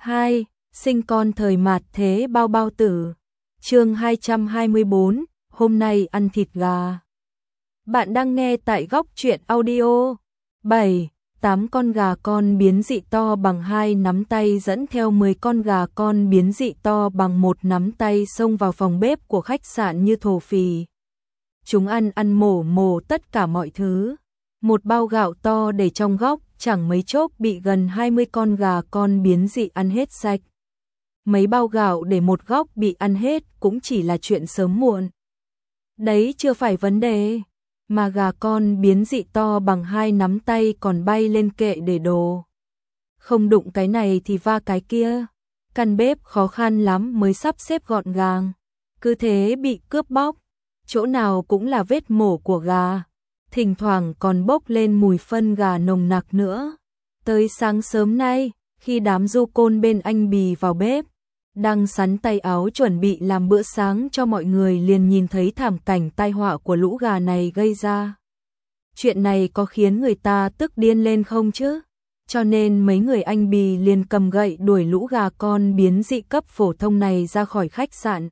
2. Sinh con thời mạt thế bao bao tử. Chương 224, hôm nay ăn thịt gà. Bạn đang nghe tại Góc Truyện Audio. 7. 8 con gà con biến dị to bằng 2 nắm tay dẫn theo 10 con gà con biến dị to bằng 1 nắm tay xông vào phòng bếp của khách sạn như thổ phỉ. Chúng ăn mổ tất cả mọi thứ. Một bao gạo to để trong góc, chẳng mấy chốc bị gần 20 con gà con biến dị ăn hết sạch. Mấy bao gạo để một góc bị ăn hết cũng chỉ là chuyện sớm muộn. Đấy chưa phải vấn đề, mà gà con biến dị to bằng 2 nắm tay còn bay lên kệ để đồ. Không đụng cái này thì va cái kia. Căn bếp khó khăn lắm mới sắp xếp gọn gàng. Cứ thế bị cướp bóc, chỗ nào cũng là vết mổ của gà. Thỉnh thoảng còn bốc lên mùi phân gà nồng nặc nữa. Tới sáng sớm nay, khi đám du côn bên anh Bì vào bếp, đang sắn tay áo chuẩn bị làm bữa sáng cho mọi người, liền nhìn thấy thảm cảnh tai họa của lũ gà này gây ra. Chuyện này có khiến người ta tức điên lên không chứ? Cho nên mấy người anh Bì liền cầm gậy đuổi lũ gà con biến dị cấp phổ thông này ra khỏi khách sạn.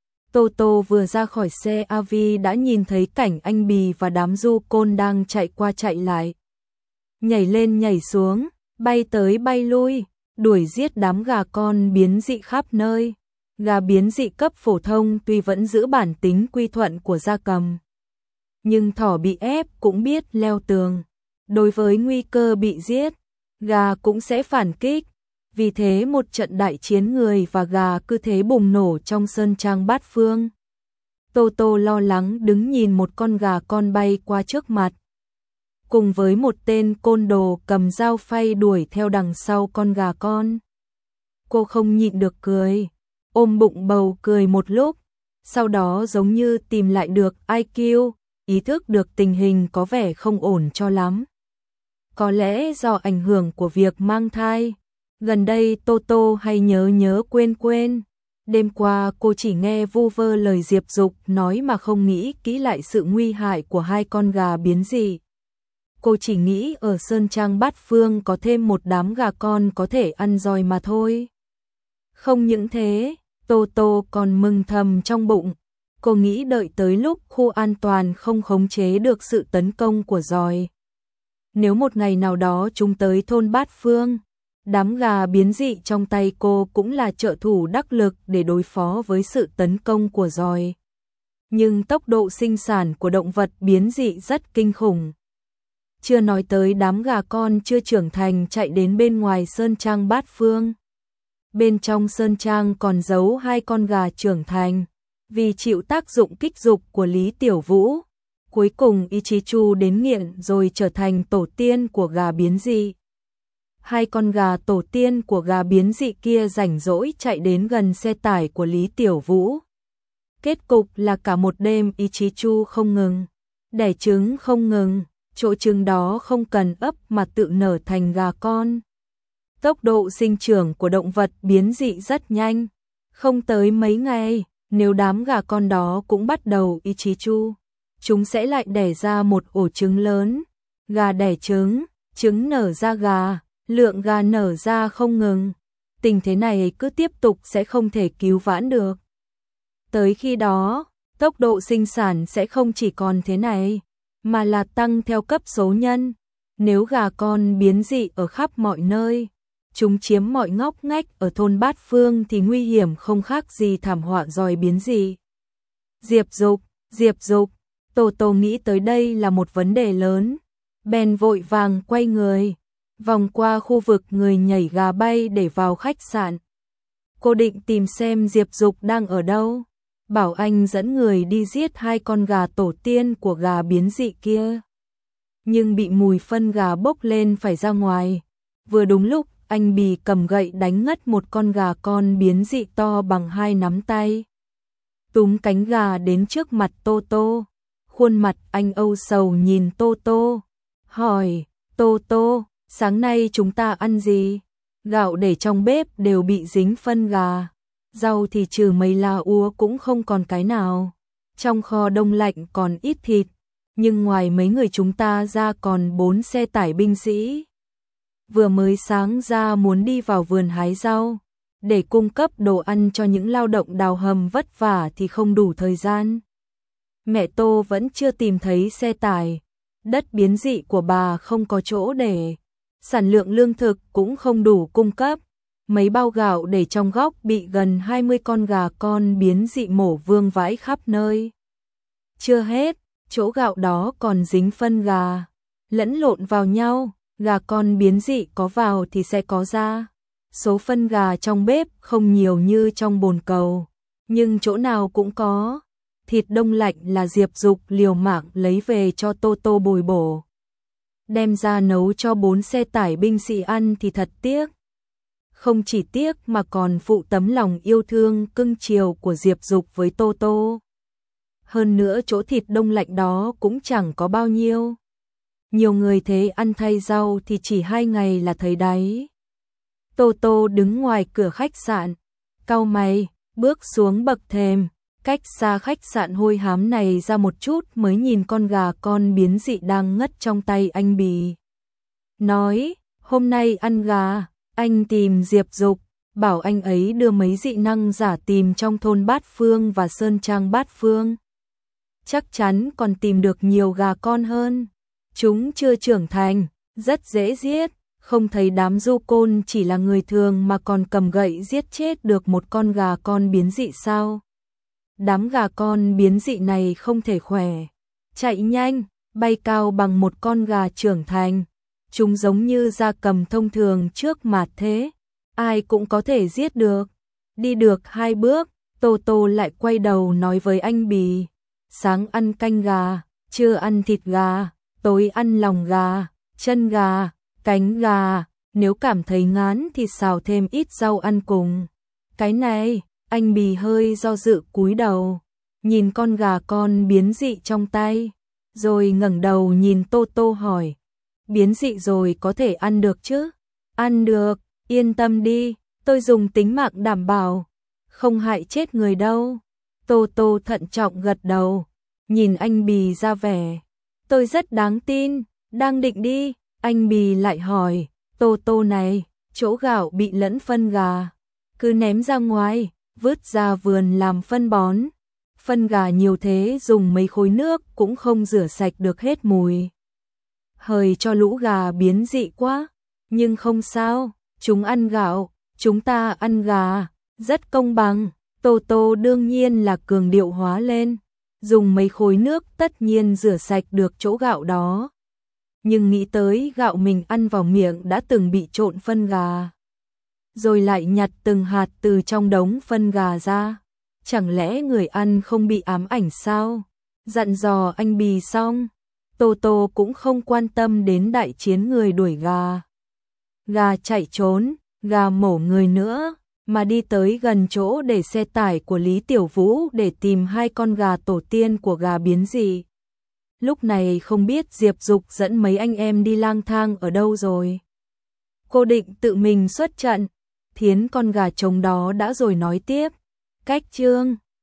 Toto vừa ra khỏi xe AV đã nhìn thấy cảnh anh Bì và đám du côn đang chạy qua chạy lại. Nhảy lên nhảy xuống, bay tới bay lui, đuổi giết đám gà con biến dị khắp nơi. Gà biến dị cấp phổ thông tuy vẫn giữ bản tính quy thuận của gia cầm, nhưng thỏ bị ép cũng biết leo tường. Đối với nguy cơ bị giết, gà cũng sẽ phản kích. Vì thế một trận đại chiến người và gà cứ thế bùng nổ trong sơn trang bát phương. Toto lo lắng đứng nhìn một con gà con bay qua trước mặt, cùng với một tên côn đồ cầm dao phay đuổi theo đằng sau con gà con. Cô không nhịn được cười, ôm bụng bầu cười một lúc, sau đó giống như tìm lại được IQ, ý thức được tình hình có vẻ không ổn cho lắm. Có lẽ do ảnh hưởng của việc mang thai. Gần đây Toto hay nhớ quên. Đêm qua cô chỉ nghe vu vơ lời Diệp Dục nói mà không nghĩ kỹ lại sự nguy hại của 2 con gà biến dị. Cô chỉ nghĩ ở sơn trang bát phương có thêm một đám gà con có thể ăn roi mà thôi. Không những thế, Toto còn mừng thầm trong bụng. Cô nghĩ đợi tới lúc khu an toàn không khống chế được sự tấn công của roi, nếu một ngày nào đó chúng tới thôn bát phương, đám gà biến dị trong tay cô cũng là trợ thủ đắc lực để đối phó với sự tấn công của roi. Nhưng tốc độ sinh sản của động vật biến dị rất kinh khủng. Chưa nói tới đám gà con chưa trưởng thành chạy đến bên ngoài sơn trang bát phương. Bên trong sơn trang còn giấu 2 con gà trưởng thành. Vì chịu tác dụng kích dục của Lý Tiểu Vũ, cuối cùng Ichichu đến nghiện rồi trở thành tổ tiên của gà biến dị. 2 con gà tổ tiên của gà biến dị kia rảnh rỗi chạy đến gần xe tải của Lý Tiểu Vũ. Kết cục là cả một đêm Ichichu không ngừng đẻ trứng không ngừng, chỗ trứng đó không cần ấp mà tự nở thành gà con. Tốc độ sinh trưởng của động vật biến dị rất nhanh, không tới mấy ngày, nếu đám gà con đó cũng bắt đầu Ichichu, chúng sẽ lại đẻ ra một ổ trứng lớn. Gà đẻ trứng, trứng nở ra gà, lượng gà nở ra không ngừng. Tình thế này cứ tiếp tục sẽ không thể cứu vãn được. Tới khi đó, tốc độ sinh sản sẽ không chỉ còn thế này, mà là tăng theo cấp số nhân. Nếu gà con biến dị ở khắp mọi nơi, chúng chiếm mọi ngóc ngách ở thôn bát phương thì nguy hiểm không khác gì thảm họa roi biến dị. Diệp Dục, Toto nghĩ tới đây là một vấn đề lớn, bèn vội vàng quay người, vòng qua khu vực người nhảy gà bay để vào khách sạn. Cô định tìm xem Diệp Dục đang ở đâu, bảo anh dẫn người đi giết 2 con gà tổ tiên của gà biến dị kia. Nhưng bị mùi phân gà bốc lên phải ra ngoài. Vừa đúng lúc anh Bì cầm gậy đánh ngất một con gà con biến dị to bằng 2 nắm tay. Túm cánh gà đến trước mặt Toto. Khuôn mặt anh âu sầu nhìn Toto, hỏi: Toto, sáng nay chúng ta ăn gì? Gạo để trong bếp đều bị dính phân gà, rau thì trừ mấy lá úa cũng không còn cái nào. Trong kho đông lạnh còn ít thịt, nhưng ngoài mấy người chúng ta ra còn 4 xe tải binh sĩ. vừa mới sáng ra muốn đi vào vườn hái rau, để cung cấp đồ ăn cho những lao động đào hầm vất vả thì không đủ thời gian. Mẹ Tô vẫn chưa tìm thấy xe tải, đất biến dị của bà không có chỗ để, sản lượng lương thực cũng không đủ cung cấp. Mấy bao gạo để trong góc bị gần 20 con gà con biến dị mổ vương vãi khắp nơi. Chưa hết, chỗ gạo đó còn dính phân gà, lẫn lộn vào nhau, gà con biến dị có vào thì sẽ có ra. Số phân gà trong bếp không nhiều như trong bồn cầu, nhưng chỗ nào cũng có. Thịt đông lạnh là Diệp Dục liều mạng lấy về cho Tô Tô bồi bổ. Đem ra nấu cho 4 xe tải binh sĩ ăn thì thật tiếc. Không chỉ tiếc mà còn phụ tấm lòng yêu thương cưng chiều của Diệp Dục với Tô Tô. Hơn nữa chỗ thịt đông lạnh đó cũng chẳng có bao nhiêu. Nhiều người thế ăn thay rau thì chỉ 2 ngày là thấy đáy. Tô Tô đứng ngoài cửa khách sạn, cau mày, bước xuống bậc thềm, cách xa khách sạn hôi hám này ra một chút mới nhìn con gà con biến dị đang ngất trong tay anh Bì. Nói, hôm nay ăn gà, anh tìm Diệp Dục, bảo anh ấy đưa mấy dị năng giả tìm trong thôn Bát Phương và Sơn Trang Bát Phương. Chắc chắn còn tìm được nhiều gà con hơn. Chúng chưa trưởng thành, rất dễ giết, không thấy đám du côn chỉ là người thường mà còn cầm gậy giết chết được một con gà con biến dị sao? Đám gà con biến dị này không thể khỏe, chạy nhanh, bay cao bằng một con gà trưởng thành. Chúng giống như gia cầm thông thường trước mặt thế, ai cũng có thể giết được. Đi được 2 bước, Tô Tô lại quay đầu nói với anh Bì, sáng ăn canh gà, trưa ăn thịt gà, tối ăn lòng gà, chân gà, cánh gà, nếu cảm thấy ngán thì xào thêm ít rau ăn cùng. Cái này, anh Bì hơi do dự cúi đầu, nhìn con gà con biến dị trong tay, rồi ngẩng đầu nhìn Tô Tô hỏi, biến dị rồi có thể ăn được chứ? Ăn được, yên tâm đi, tôi dùng tính mạng đảm bảo, không hại chết người đâu. Tô Tô thận trọng gật đầu, nhìn anh Bì ra vẻ, tôi rất đáng tin, đang định đi, anh Bì lại hỏi, Tô Tô này, chỗ gạo bị lẫn phân gà, cứ ném ra ngoài, vứt ra vườn làm phân bón. Phân gà nhiều thế dùng mấy khối nước cũng không rửa sạch được hết mùi. Hời cho lũ gà biến dị quá, nhưng không sao, chúng ăn gạo, chúng ta ăn gà, rất công bằng. Tô Tô đương nhiên là cường điệu hóa lên, dùng mấy khối nước tất nhiên rửa sạch được chỗ gạo đó. Nhưng nghĩ tới gạo mình ăn vào miệng đã từng bị trộn phân gà, rồi lại nhặt từng hạt từ trong đống phân gà ra. Chẳng lẽ người ăn không bị ám ảnh sao? Dặn dò anh Bì xong, Tô Tô cũng không quan tâm đến đại chiến người đuổi gà. Gà chạy trốn, gà mổ người nữa, mà đi tới gần chỗ để xe tải của Lý Tiểu Vũ để tìm 2 con gà tổ tiên của gà biến dị. Lúc này không biết Diệp Dục dẫn mấy anh em đi lang thang ở đâu rồi. Cô định tự mình xuất trận, thiến con gà trống đó đã rồi nói tiếp. Cách chương